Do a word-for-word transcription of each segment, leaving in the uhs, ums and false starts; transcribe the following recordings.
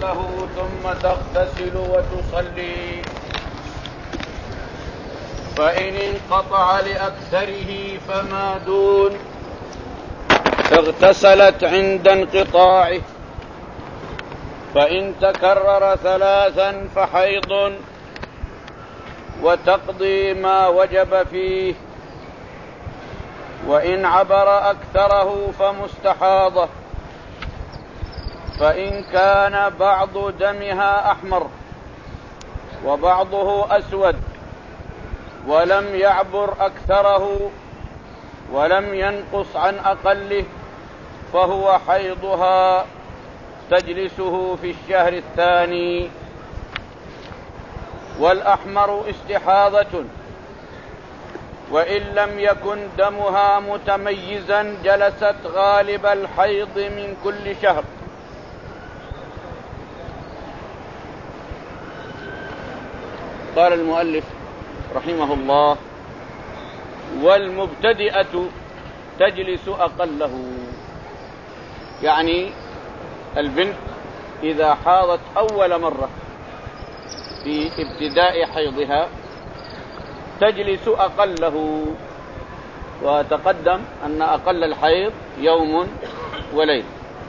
أقله ثم تغتسل وتصلي. فإن انقطع لأكثره فما دون اغتسلت عند انقطاعه. فإن تكرر ثلاثا فحيض وتقضي ما وجب فيه. وإن عبر أكثره فمستحاضة. فإن كان بعض دمها أحمر وبعضه أسود ولم يعبر أكثره ولم ينقص عن أقله فهو حيضها تجلسه في الشهر الثاني. والأحمر استحاضة، وإن لم يكن دمها متميزا جلست غالب الحيض من كل شهر. قال المؤلف رحمه الله: والمبتدئة تجلس أقله. يعني البنت إذا حاضت أول مرة في ابتداء حيضها تجلس أقله، وتقدم أن أقل الحيض يوم وليل.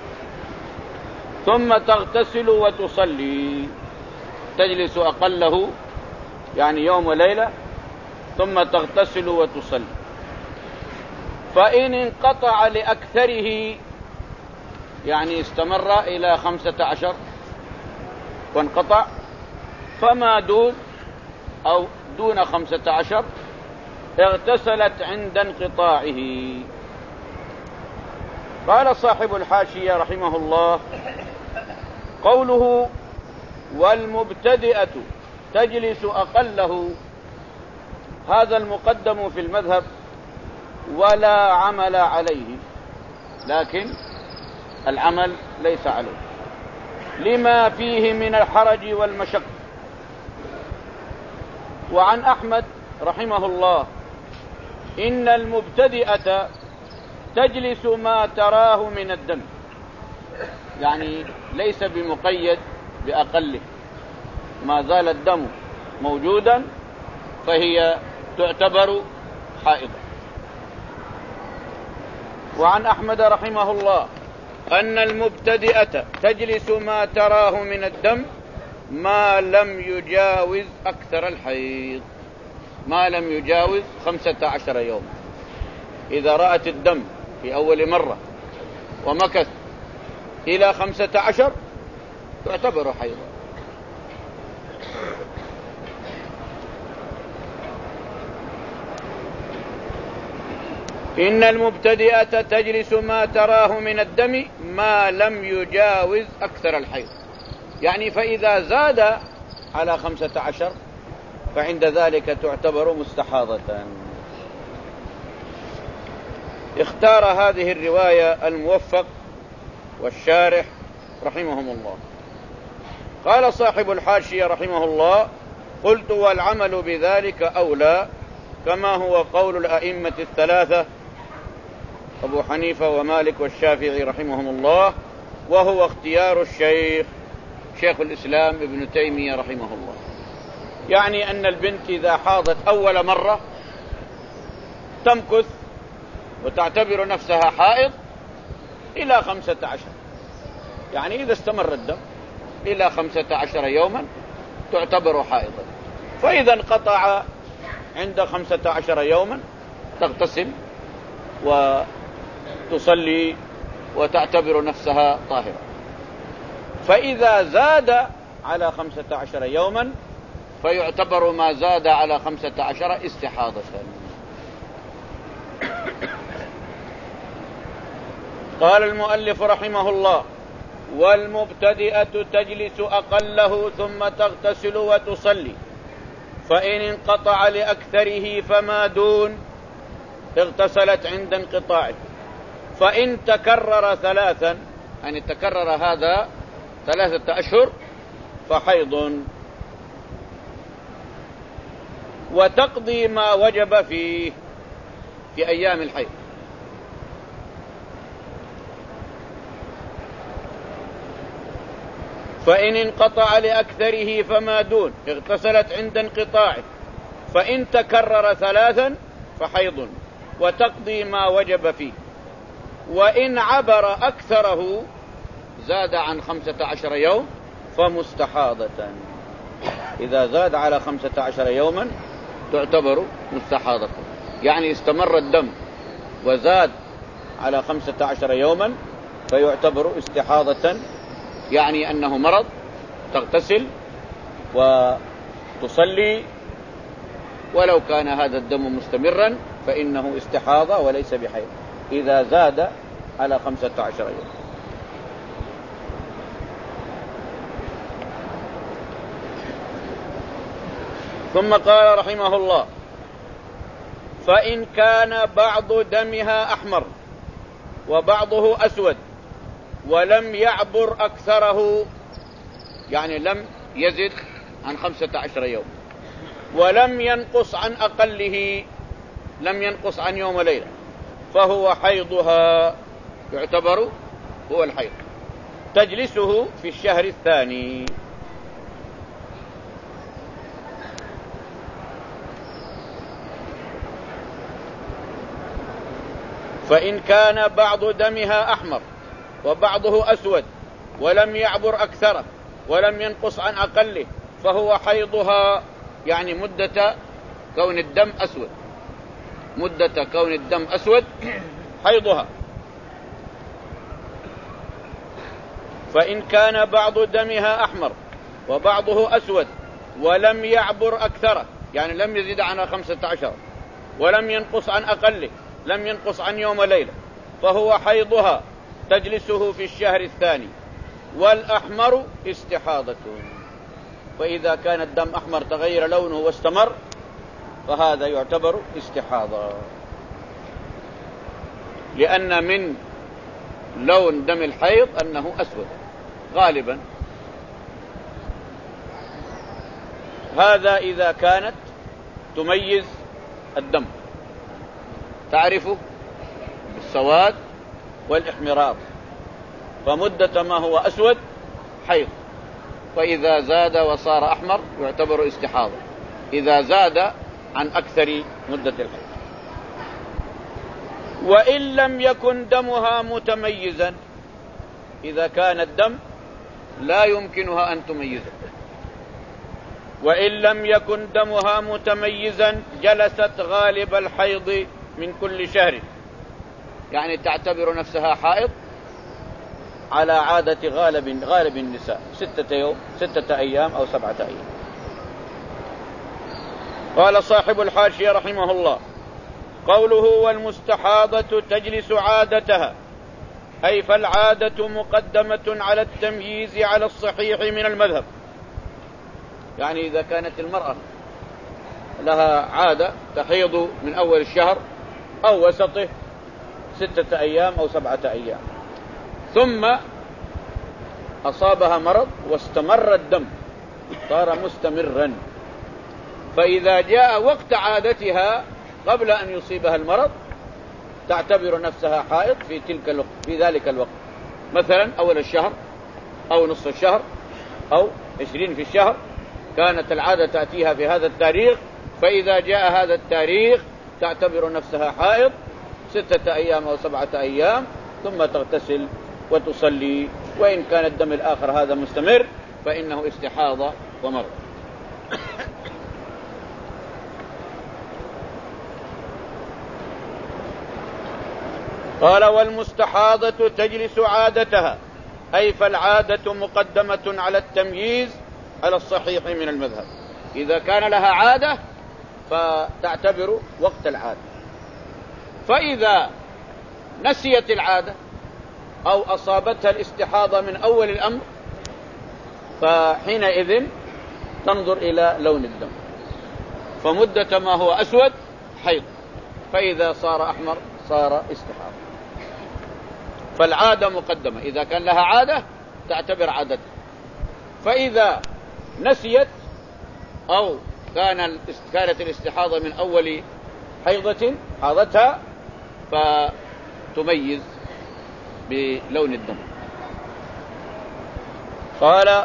ثم تغتسل وتصلي، تجلس أقله يعني يوم وليلة، ثم تغتسل وتصلي. فإن انقطع لأكثره يعني استمر إلى خمسة عشر وانقطع، فما دون أو دون خمسة عشر اغتسلت عند انقطاعه. قال صاحب الحاشية رحمه الله: قوله والمبتدئة تجلس أقله، هذا المقدم في المذهب ولا عمل عليه، لكن العمل ليس عليه لما فيه من الحرج والمشقة. وعن أحمد رحمه الله: إن المبتدئة تجلس ما تراه من الدم، يعني ليس بمقيد بأقله، ما زال الدم موجودا فهي تعتبر حائضة. وعن أحمد رحمه الله أن المبتدئة تجلس ما تراه من الدم ما لم يجاوز أكثر الحيض، ما لم يجاوز خمسة عشر يوم. إذا رأت الدم في أول مرة ومكث إلى خمسة عشر تعتبر حيضا. إن المبتدئة تجلس ما تراه من الدم ما لم يجاوز أكثر الحيض، يعني فإذا زاد على خمسة عشر فعند ذلك تعتبر مستحاضة. اختار هذه الرواية الموفق والشارح رحمهم الله. قال صاحب الحاشية رحمه الله: قلت والعمل بذلك أولى، كما هو قول الأئمة الثلاثة أبو حنيفة ومالك والشافعي رحمهم الله، وهو اختيار الشيخ شيخ الإسلام ابن تيمية رحمه الله. يعني أن البنت إذا حاضت أول مرة تمكث وتعتبر نفسها حائض إلى خمسة عشر، يعني إذا استمر الدم إلى خمسة عشر يوما تعتبر حائضا. فإذا انقطع عند خمسة عشر يوما تغتسل وتصلي وتعتبر نفسها طاهرة. فإذا زاد على خمسة عشر يوما فيعتبر ما زاد على خمسة عشر استحاضة. قال المؤلف رحمه الله: والمبتدئة تجلس أقله ثم تغتسل وتصلي. فإن انقطع لأكثره فما دون اغتسلت عند انقطاعه. فإن تكرر ثلاثا، يعني تكرر هذا ثلاثة أشهر فحيض، وتقضي ما وجب فيه في أيام الحيض. فإن انقطع لأكثره فما دون اغتسلت عند انقطاعه، فإن تكرر ثلاثا فحيض وتقضي ما وجب فيه، وإن عبر أكثره زاد عن خمسة عشر يوم فمستحاضة. إذا زاد على خمسة عشر يوما تعتبر مستحاضة، يعني استمر الدم وزاد على خمسة عشر يوما فيعتبر استحاضة، يعني أنه مرض، تغتسل وتصلي، ولو كان هذا الدم مستمرا فإنه استحاضة وليس بحيض إذا زاد على خمسة عشر يوم. ثم قال رحمه الله: فإن كان بعض دمها أحمر وبعضه أسود ولم يعبر أكثره، يعني لم يزد عن خمسة عشر يوم، ولم ينقص عن أقله، لم ينقص عن يوم وليلة، فهو حيضها، يعتبر هو الحيض، تجلسه في الشهر الثاني. فإن كان بعض دمها أحمر وبعضه أسود ولم يعبر أكثره ولم ينقص عن أقله فهو حيضها، يعني مدة كون الدم أسود، مدة كون الدم أسود حيضها. فإن كان بعض دمها أحمر وبعضه أسود ولم يعبر أكثره، يعني لم يزيد عن خمسة عشر ولم ينقص عن أقله، لم ينقص عن يوم ليلة، فهو حيضها، تجلسه في الشهر الثاني. والأحمر استحاضة، فإذا كان الدم أحمر تغير لونه واستمر فهذا يعتبر استحاضة، لأن من لون دم الحيض أنه أسود غالبا. هذا إذا كانت تميز الدم، تعرفه بالسواد والإحمرار، فمدة ما هو أسود حيض، فإذا زاد وصار أحمر يعتبر استحاضة إذا زاد عن أكثر مدة الحيض. وإن لم يكن دمها متميزا، إذا كان الدم لا يمكنها أن تميزه، وإن لم يكن دمها متميزا جلست غالب الحيض من كل شهر، يعني تعتبر نفسها حائض على عادة غالب غالب النساء، ستة يوم ستة أيام أو سبعة أيام. قال صاحب الحاشية رحمه الله: قوله والمستحاضة تجلس عادتها، أي فالعادة مقدمة على التمييز على الصحيح من المذهب، يعني إذا كانت المرأة لها عادة تحيض من أول الشهر أو وسطه ستة أيام أو سبعة أيام، ثم أصابها مرض واستمر الدم صار مستمرا، فإذا جاء وقت عادتها قبل أن يصيبها المرض تعتبر نفسها حائض في تلك الوقت، في ذلك الوقت، مثلا أول الشهر أو نصف الشهر أو عشرين في الشهر، كانت العادة تأتيها في هذا التاريخ، فإذا جاء هذا التاريخ تعتبر نفسها حائض ستة أيام أو سبعة أيام، ثم تغتسل وتصلي. وإن كان الدم الآخر هذا مستمر فإنه استحاضة ومرض. قال: والمستحاضة تجلس عادتها، أي فالعادة مقدمة على التمييز على الصحيح من المذهب. إذا كان لها عادة فتعتبر وقت العادة، فإذا نسيت العادة أو أصابتها الاستحاضة من أول الأمر فحينئذ تنظر إلى لون الدم، فمدة ما هو أسود حيض، فإذا صار أحمر صار استحاضة. فالعادة مقدمة، إذا كان لها عادة تعتبر عادتها، فإذا نسيت أو كان كانت الاستحاضة من أول حيضة حاضتها فتميز بلون الدم. قال: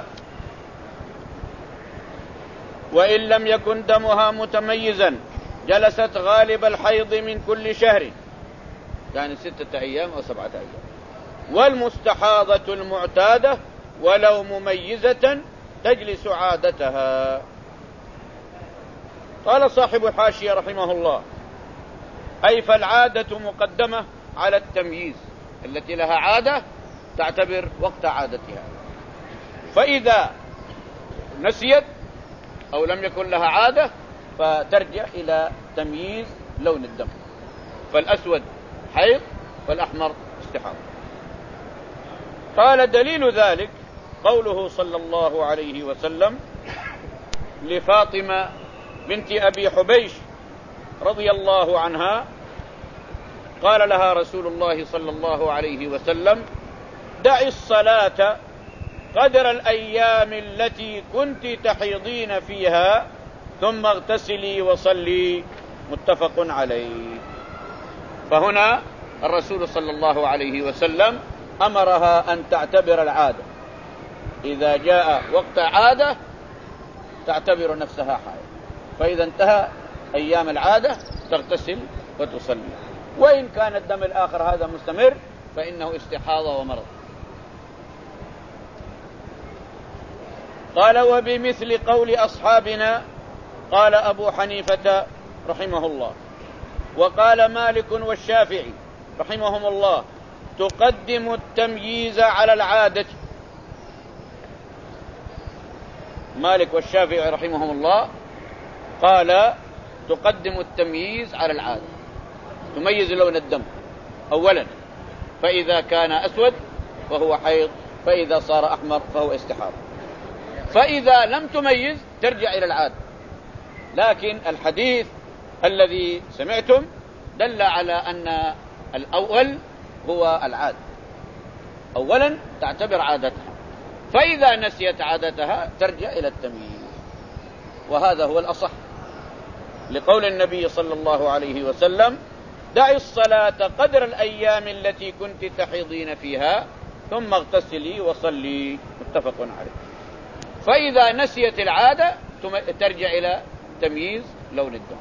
وإن لم يكن دمها متميزا جلست غالب الحيض من كل شهر، يعني ستة أيام أو سبعة أيام. والمستحاضة المعتادة ولو مميزة تجلس عادتها. قال صاحب الحاشية رحمه الله: أي فالعادة مقدمة على التمييز، التي لها عادة تعتبر وقت عادتها، فإذا نسيت أو لم يكن لها عادة فترجع إلى تمييز لون الدم، فالأسود حيض والأحمر استحاضة. قال: دليل ذلك قوله صلى الله عليه وسلم لفاطمة بنت أبي حبيش رضي الله عنها، قال لها رسول الله صلى الله عليه وسلم: دعي الصلاة قدر الأيام التي كنت تحيضين فيها ثم اغتسلي وصلي، متفق عليه. فهنا الرسول صلى الله عليه وسلم أمرها أن تعتبر العادة، إذا جاء وقت عادة تعتبر نفسها حائض، فإذا انتهى أيام العادة تغتسل وتصلي. وإن كان الدم الآخر هذا مستمر فإنه استحاضة ومرض. قال: وبمثل قول أصحابنا قال أبو حنيفة رحمه الله، وقال مالك والشافعي رحمهم الله: تقدم التمييز على العادة. مالك والشافعي رحمهم الله قال تقدم التمييز على العادة، تميز لون الدم أولا، فإذا كان أسود فهو حيض، فإذا صار أحمر فهو استحاضة، فإذا لم تميز ترجع إلى العادة. لكن الحديث الذي سمعتم دل على أن الأول هو العادة، أولا تعتبر عادتها، فإذا نسيت عادتها ترجع إلى التمييز، وهذا هو الأصح، لقول النبي صلى الله عليه وسلم: دعي الصلاة قدر الأيام التي كنت تحيضين فيها ثم اغتسلي وصلي، متفق عليه. فإذا نسيت العادة ترجع إلى تمييز لون الدم.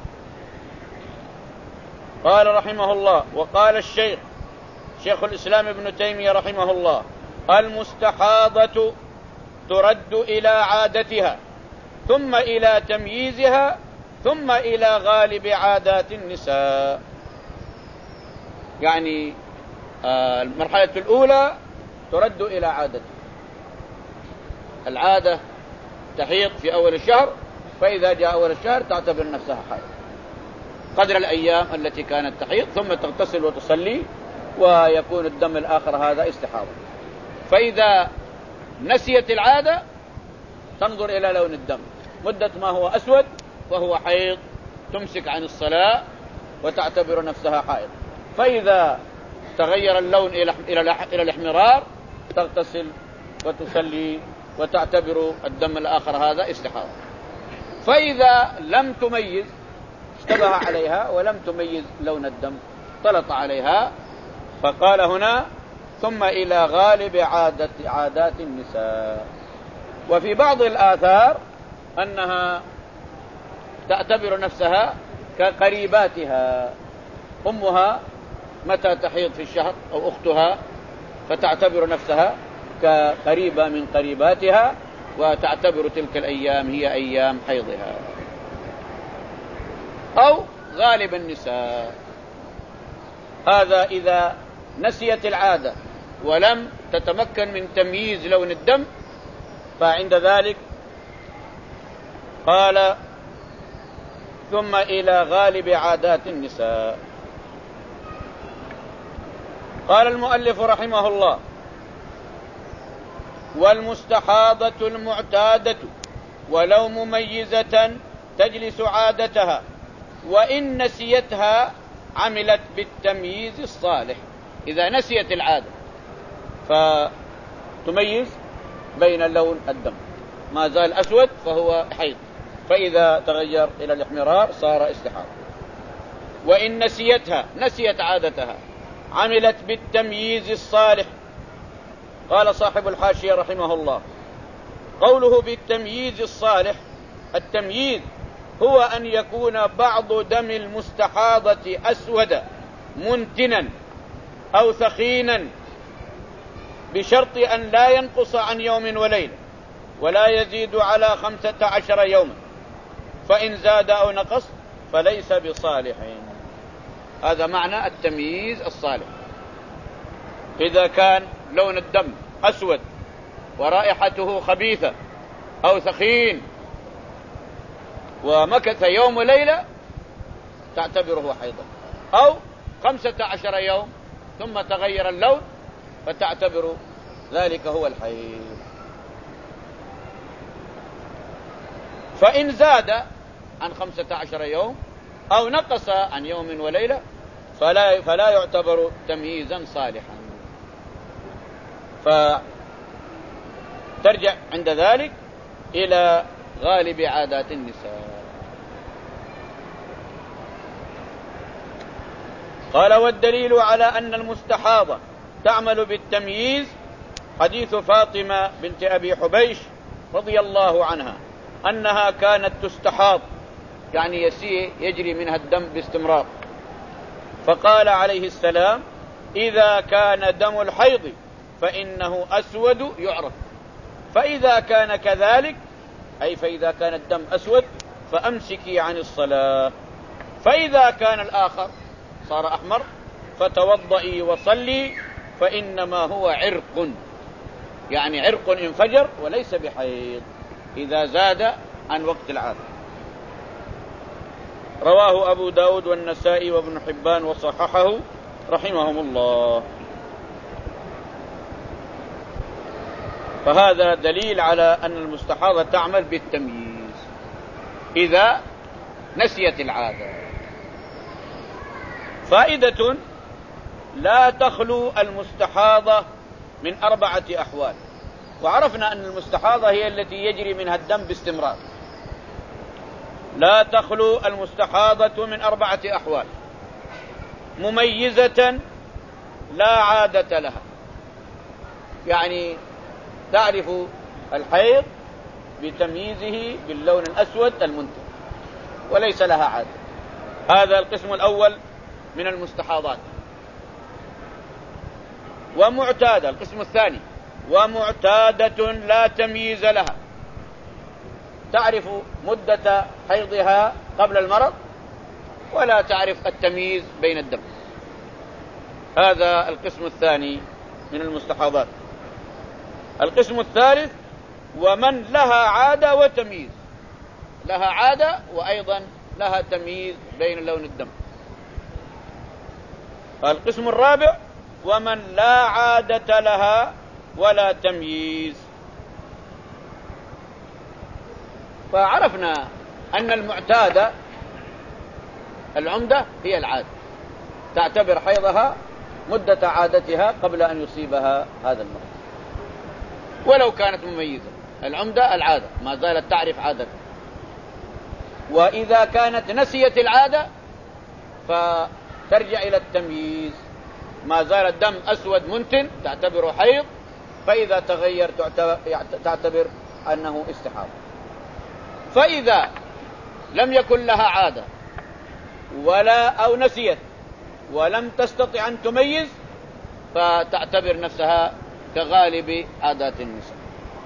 قال رحمه الله: وقال الشيخ شيخ الإسلام ابن تيمية رحمه الله: المستحاضة ترد إلى عادتها ثم إلى تمييزها ثم إلى غالب عادات النساء. يعني آه المرحلة الأولى ترد إلى عادتها، العادة تحيض في أول الشهر، فإذا جاء أول الشهر تعتبر نفسها حائض قدر الأيام التي كانت تحيض، ثم تغتسل وتصلي ويكون الدم الآخر هذا استحاضة. فإذا نسيت العادة تنظر إلى لون الدم، مدة ما هو أسود وهو حيض تمسك عن الصلاة وتعتبر نفسها حائض، فإذا تغير اللون إلى الاحمرار تغتسل وتصلي وتعتبر الدم الآخر هذا استحاضة. فإذا لم تميز، اشتبه عليها ولم تميز لون الدم، طلط عليها، فقال هنا: ثم إلى غالب عادة عادات النساء. وفي بعض الآثار أنها تعتبر نفسها كقريباتها، أمها متى تحيض في الشهر أو أختها فتعتبر نفسها كقريبة من قريباتها وتعتبر تلك الأيام هي أيام حيضها، أو غالب النساء. هذا إذا نسيت العادة ولم تتمكن من تمييز لون الدم، فعند ذلك قال: ثم إلى غالب عادات النساء. قال المؤلف رحمه الله: والمستحاضة المعتادة ولو مميزة تجلس عادتها، وإن نسيتها عملت بالتمييز الصالح. إذا نسيت العادة فتميز بين لون الدم، ما زال أسود فهو حيض، فإذا تغير إلى الاحمرار صار استحاضة. وإن نسيتها نسيت عادتها عملت بالتمييز الصالح. قال صاحب الحاشية رحمه الله: قوله بالتمييز الصالح، التمييز هو أن يكون بعض دم المستحاضة أسود منتنا أو ثخينا بشرط أن لا ينقص عن يوم وليلة ولا يزيد على خمسة عشر يوما، فإن زاد أو نقص فليس بصالح. هذا معنى التمييز الصالح. إذا كان لون الدم أسود ورائحته خبيثة أو ثخين ومكث يوم وليلة تعتبره حيضا، أو خمسة عشر يوم ثم تغير اللون فتعتبر ذلك هو الحيض. فإن زاد عن خمسة عشر يوم أو نقص عن يوم وليلة فلا, فلا يعتبر تمييزا صالحا، فترجع عند ذلك إلى غالب عادات النساء. قال: والدليل على أن المستحاضة تعمل بالتمييز حديث فاطمة بنت أبي حبيش رضي الله عنها أنها كانت تستحاض، يعني يسير يجري منها الدم باستمرار، فقال عليه السلام: إذا كان دم الحيض فإنه أسود يعرف، فإذا كان كذلك، أي فإذا كان الدم أسود فأمسكي عن الصلاة، فإذا كان الآخر صار أحمر فتوضئي وصلي، فإنما هو عرق، يعني عرق انفجر وليس بحيض إذا زاد عن وقت العادة. رواه أبو داود والنسائي وابن حبان وصححه رحمهم الله. فهذا دليل على أن المستحاضة تعمل بالتمييز إذا نسيت العادة. فائدة: لا تخلو المستحاضة من أربعة أحوال. وعرفنا أن المستحاضة هي التي يجري منها الدم باستمرار. لا تخلو المستحاضة من أربعة أحوال: مميزة لا عادة لها، يعني تعرف الحيض بتمييزه باللون الأسود المنتن وليس لها عادة، هذا القسم الأول من المستحاضات. ومعتادة، القسم الثاني، ومعتادة لا تمييز لها، تعرف مدة حيضها قبل المرض ولا تعرف التمييز بين الدم، هذا القسم الثاني من المستحاضات. القسم الثالث: ومن لها عادة وتمييز، لها عادة وأيضا لها تمييز بين لون الدم. القسم الرابع: ومن لا عادة لها ولا تمييز. فعرفنا أن المعتادة العمدة هي العادة، تعتبر حيضها مدة عادتها قبل أن يصيبها هذا المرض، ولو كانت مميزة. العمدة العادة، ما زالت تعرف عادتها. وإذا كانت نسيت العادة فترجع إلى التمييز، ما زال الدم أسود منتن تعتبره حيض، فإذا تغير تعتبر أنه استحاضة. فإذا لم يكن لها عادة ولا أو نسيت ولم تستطع أن تميز فتعتبر نفسها كغالب عادات النساء.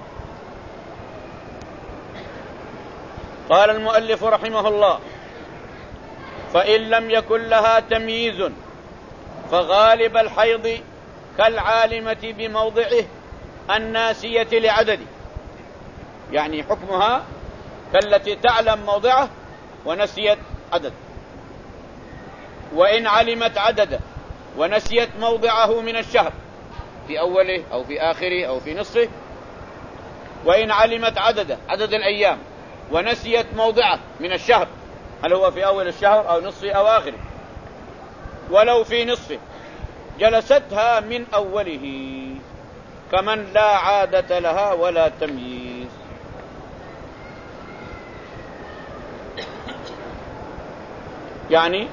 قال المؤلف رحمه الله: فإن لم يكن لها تمييز فغالب الحيض كالعالمة بموضعه الناسية لعدده، يعني حكمها كالتي تعلم موضعه ونسيت عدد. وإن علمت عدده ونسيت موضعه من الشهر في أوله أو في آخره أو في نصفه، وإن علمت عدده عدد الأيام ونسيت موضعه من الشهر، هل هو في أول الشهر أو نصفه أو آخره، ولو في نصفه، جلستها من أوله كمن لا عادة لها ولا تمييز. يعني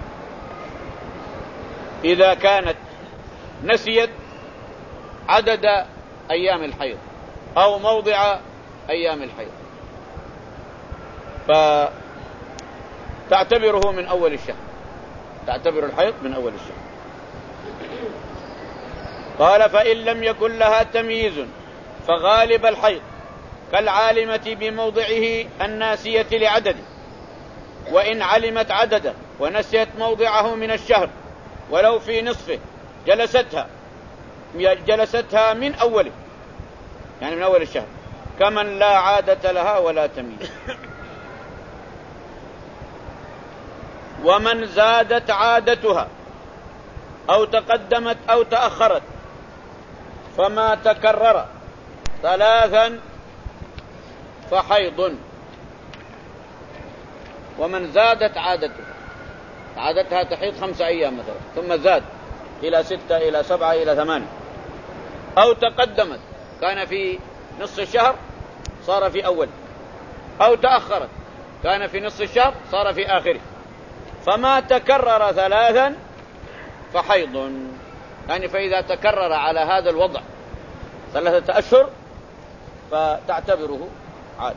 إذا كانت نسيت عدد أيام الحيض أو موضع أيام الحيض، فتعتبره من أول الشهر، تعتبر الحيض من أول الشهر. قال فإن لم يكن لها تمييز فغالب الحيض كالعالمة بموضعه الناسية لعدده، وإن علمت عدده ونسيت موضعه من الشهر ولو في نصفه جلستها جلستها من أوله، يعني من أول الشهر، كمن لا عادة لها ولا تمييز. ومن زادت عادتها أو تقدمت أو تأخرت فما تكرر ثلاثا فحيض. ومن زادت عادتها، عادتها تحيض خمسة أيام مثلا ثم زاد إلى ستة إلى سبعة إلى ثمانية، أو تقدمت كان في نصف الشهر صار في أول، أو تأخرت كان في نصف الشهر صار في آخره، فما تكرر ثلاثا فحيض. يعني فإذا تكرر على هذا الوضع ثلاثة أشهر فتعتبره عادة.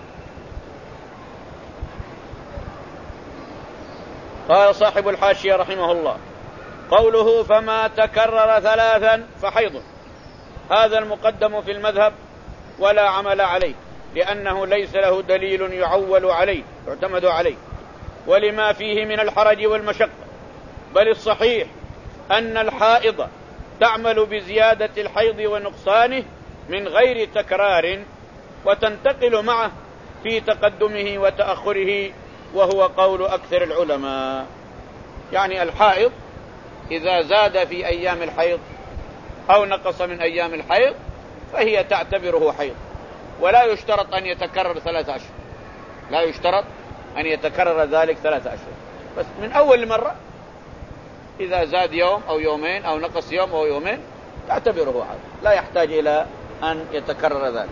قال صاحب الحاشية رحمه الله: قوله فما تكرر ثلاثا فحيض، هذا المقدم في المذهب ولا عمل عليه، لأنه ليس له دليل يعول عليه يعتمد عليه، ولما فيه من الحرج والمشقة، بل الصحيح أن الحائض تعمل بزيادة الحيض ونقصانه من غير تكرار، وتنتقل معه في تقدمه وتأخره، وهو قول أكثر العلماء. يعني الحائض إذا زاد في أيام الحيض أو نقص من أيام الحيض فهي تعتبره حيض، ولا يشترط أن يتكرر ثلاثة أشهر، لا يشترط أن يتكرر ذلك ثلاثة أشهر، بس من أول مرة إذا زاد يوم أو يومين أو نقص يوم أو يومين تعتبره عادة، لا يحتاج إلى أن يتكرر ذلك.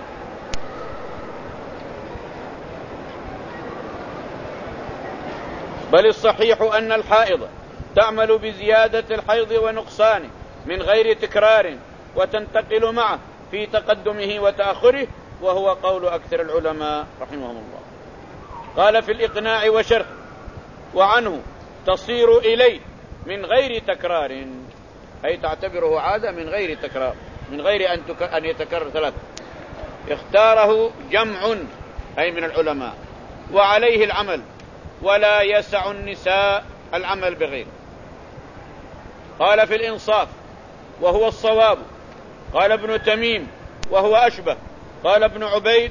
بل الصحيح أن الحائض تعمل بزيادة الحيض ونقصانه من غير تكرار، وتنتقل معه في تقدمه وتأخره، وهو قول أكثر العلماء رحمهم الله. قال في الإقناع وشرح: وعنه تصير إليه من غير تكرار، أي تعتبره عادة من غير تكرار، من غير أن, تك... أن يتكرر ثلاثة. اختاره جمع أي من العلماء، وعليه العمل، ولا يسع النساء العمل بغيره. قال في الإنصاف: وهو الصواب. قال ابن تميم: وهو أشبه. قال ابن عبيد: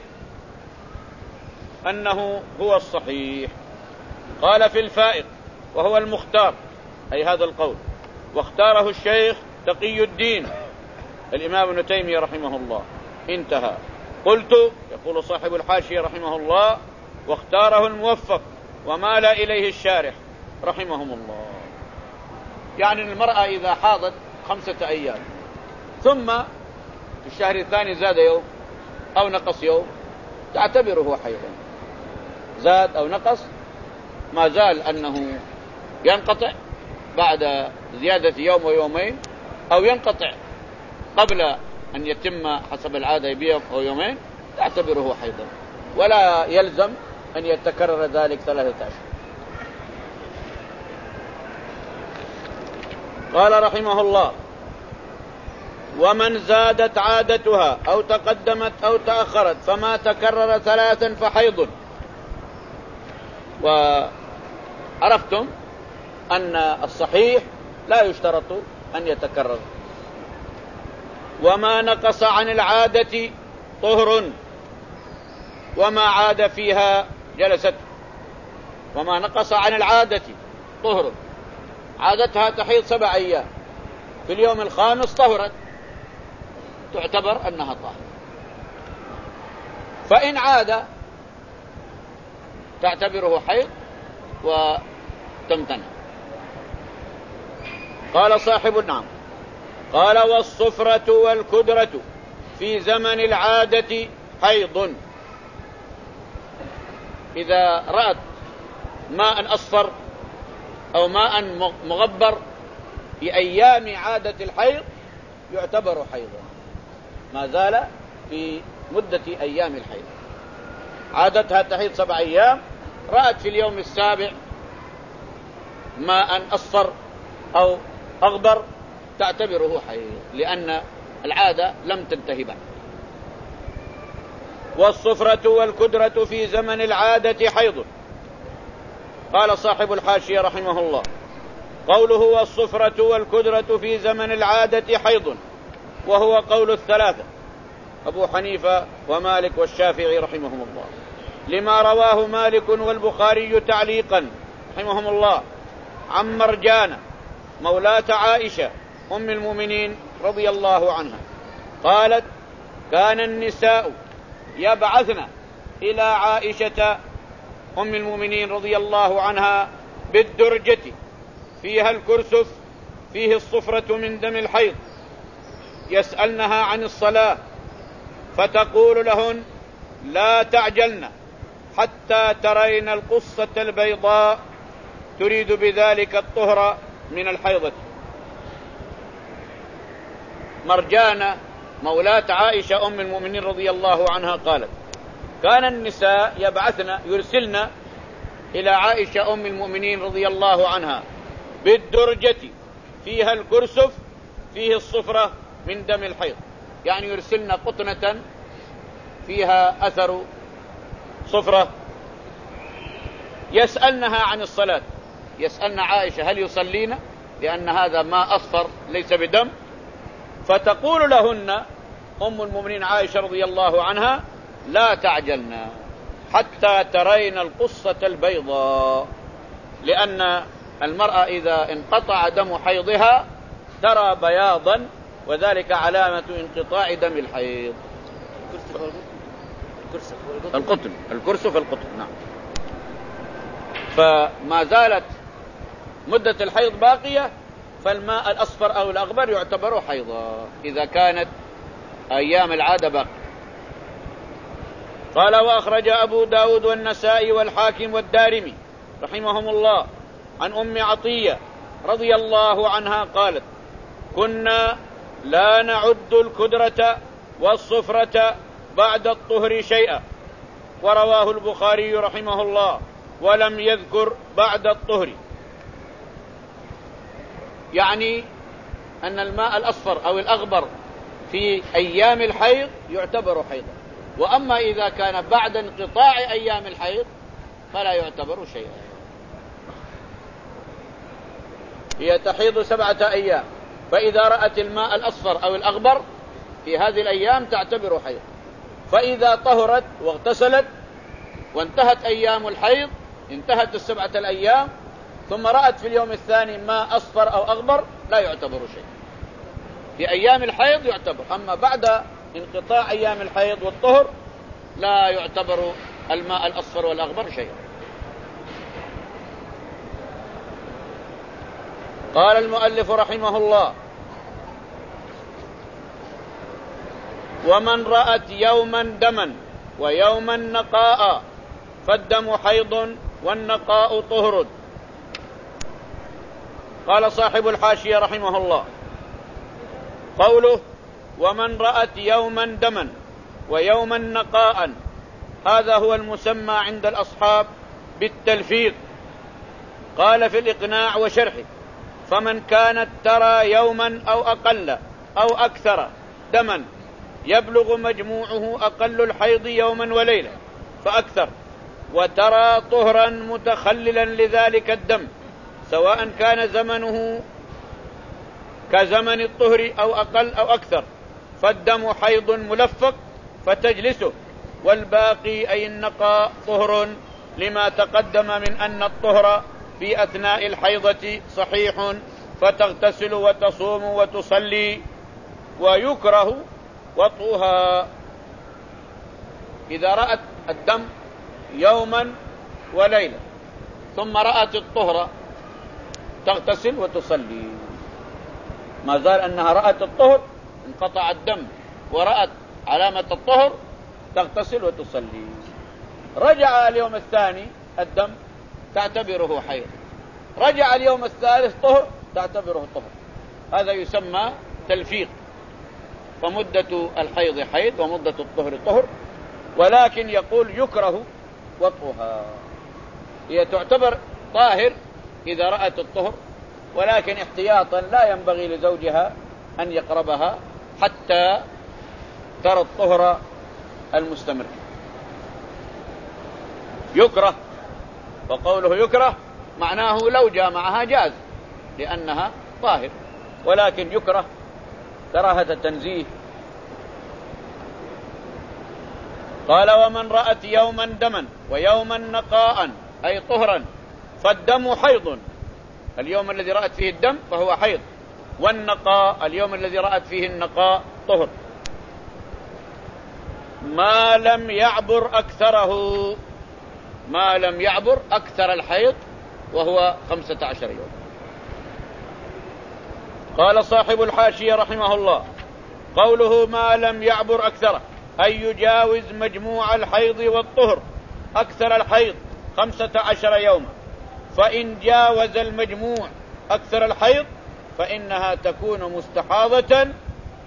أنه هو الصحيح. قال في الفائق: وهو المختار، أي هذا القول، واختاره الشيخ تقي الدين الإمام ابن تيمية رحمه الله. انتهى. قلت، يقول صاحب الحاشية رحمه الله: واختاره الموفق ومال إليه الشارح رحمهم الله. يعني المرأة إذا حاضت خمسة أيام ثم في الشهر الثاني زاد يوم أو نقص يوم تعتبره حيضا، زاد أو نقص ما زال أنه ينقطع بعد زيادة يوم ويومين، أو ينقطع قبل أن يتم حسب العادة بيوم أو يومين، تعتبره حيضا، ولا يلزم أن يتكرر ذلك ثلاثة أشهر. قال رحمه الله: ومن زادت عادتها أو تقدمت أو تأخرت فما تكرر ثلاثا فحيض. وعرفتم أن الصحيح لا يشترط أن يتكرر. وما نقص عن العادة طهر وما عاد فيها جلست. وما نقص عن العادة طهر، عادتها تحيض سبع أيام، في اليوم الخامس طهرت، تعتبر أنها طاهرة. فإن عاد تعتبره حيض وتمتنع. قال صاحب النعم: قال والصفرة والكدرة في زمن العادة حيض. إذا رأت ماء أصفر أو ماء مغبر في أيام عادة الحيض يعتبر حيضا، ما زال في مدة أيام الحيض. عادتها تحيض سبع أيام، رأت في اليوم السابع ماء أصفر أو أغبر تعتبره حيض، لأن العادة لم تنتهي بعد. والصفرة والكدرة في زمن العادة حيض. قال صاحب الحاشية رحمه الله: قوله والصفرة والكدرة في زمن العادة حيض، وهو قول الثلاثة أبو حنيفة ومالك والشافعي رحمهم الله، لما رواه مالك والبخاري تعليقا رحمهم الله عن مرجانة مولاة عائشة أم المؤمنين رضي الله عنها قالت: كان النساء يبعثن إلى عائشة أم المؤمنين رضي الله عنها بالدرجة فيها الكرسف فيه الصفرة من دم الحيض، يسألنها عن الصلاة فتقول لهن: لا تعجلن حتى ترين القصة البيضاء، تريد بذلك الطهر من الحيضة. مرجانة مولاة عائشة أم المؤمنين رضي الله عنها قالت: كان النساء يبعثن يرسلن إلى عائشة أم المؤمنين رضي الله عنها بالدرجة فيها الكرسف فيه الصفرة من دم الحيض، يعني يرسلن قطنة فيها أثر صفرة، يسألنها عن الصلاة، يسألن عائشة هل يصلين، لأن هذا ما أصفر ليس بدم، فتقول لهن أم المؤمنين عائشة رضي الله عنها: لا تعجلنا حتى ترين القصة البيضاء، لأن المرأة إذا انقطع دم حيضها ترى بياضا، وذلك علامة انقطاع دم الحيض. القطن الكرسف القطن نعم. فما زالت مدة الحيض باقية، فالماء الأصفر أو الأغبر يعتبر حيضا إذا كانت أيام العادة باقية. قال: وأخرج أبو داود والنسائي والحاكم والدارمي رحمهم الله عن أم عطية رضي الله عنها قالت: كنا لا نعد الكدرة والصفرة بعد الطهر شيئا. ورواه البخاري رحمه الله ولم يذكر بعد الطهر، يعني أن الماء الأصفر أو الأغبر في أيام الحيض يعتبر حيضا، وأما إذا كان بعد انقطاع أيام الحيض فلا يعتبر شيئا. هي تحيض سبعة أيام، فإذا رأت الماء الأصفر أو الأغبر في هذه الأيام تعتبر حيض، فإذا طهرت واغتسلت وانتهت أيام الحيض، انتهت السبعة الأيام، ثم رأت في اليوم الثاني ماء أصفر أو أغبر لا يعتبر شيء. في أيام الحيض يعتبر، أما بعد انقطاع أيام الحيض والطهر لا يعتبر الماء الأصفر والأغبر شيئا. قال المؤلف رحمه الله: ومن رأت يوما دما ويوما نقاء فالدم حيض والنقاء طهر. قال صاحب الحاشية رحمه الله: قوله ومن رأت يوما دما ويوما نقاء هذا هو المسمى عند الأصحاب بالتلفيق. قال في الإقناع وشرحه: فمن كانت ترى يوما أو أقل أو أكثر دما يبلغ مجموعه أقل الحيض يوما وليلة فأكثر، وترى طهرا متخللا لذلك الدم سواء كان زمنه كزمن الطهر أو أقل أو أكثر، فالدم حيض ملفق فتجلسه، والباقي أي النقاء طهر، لما تقدم من أن الطهر في أثناء الحيضة صحيح، فتغتسل وتصوم وتصلي، ويكره وطئها. إذا رأت الدم يوما وليلة ثم رأت الطهر تغتسل وتصلي، ما زال أنها رأت الطهر انقطع الدم ورأت علامة الطهر تغتسل وتصلي. رجع اليوم الثاني الدم تعتبره حيض، رجع اليوم الثالث طهر تعتبره طهر، هذا يسمى تلفيق. فمدة الحيض حيض ومدة الطهر طهر، ولكن يقول يكره وطئها. هي تعتبر طاهر إذا رأت الطهر، ولكن احتياطا لا ينبغي لزوجها أن يقربها حتى ترى الطهر المستمر. يكره، وقوله يكره معناه لو جامعها جاز لأنها طاهر، ولكن يكره كراهة التنزيه. قال ومن رأت يوما دما ويوما نقاء أي طهرا فالدم حيض، اليوم الذي رأت فيه الدم فهو حيض، والنقاء اليوم الذي رأت فيه النقاء طهر، ما لم يعبر أكثره، ما لم يعبر أكثر الحيض وهو خمسة عشر يوم. قال صاحب الحاشية رحمه الله قوله ما لم يعبر أكثره أي يجاوز مجموع الحيض والطهر أكثر الحيض خمسة عشر يوما، فإن جاوز المجموع أكثر الحيض فإنها تكون مستحاضة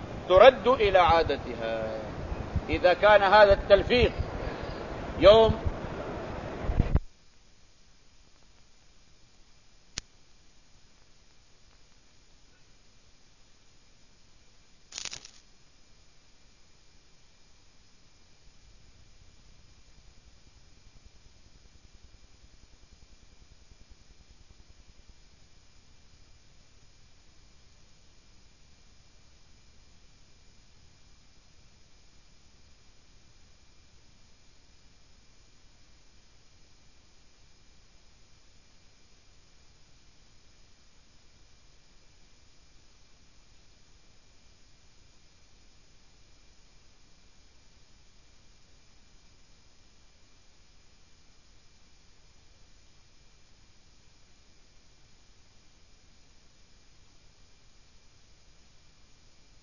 ترد إلى عادتها. إذا كان هذا التلفيق يوم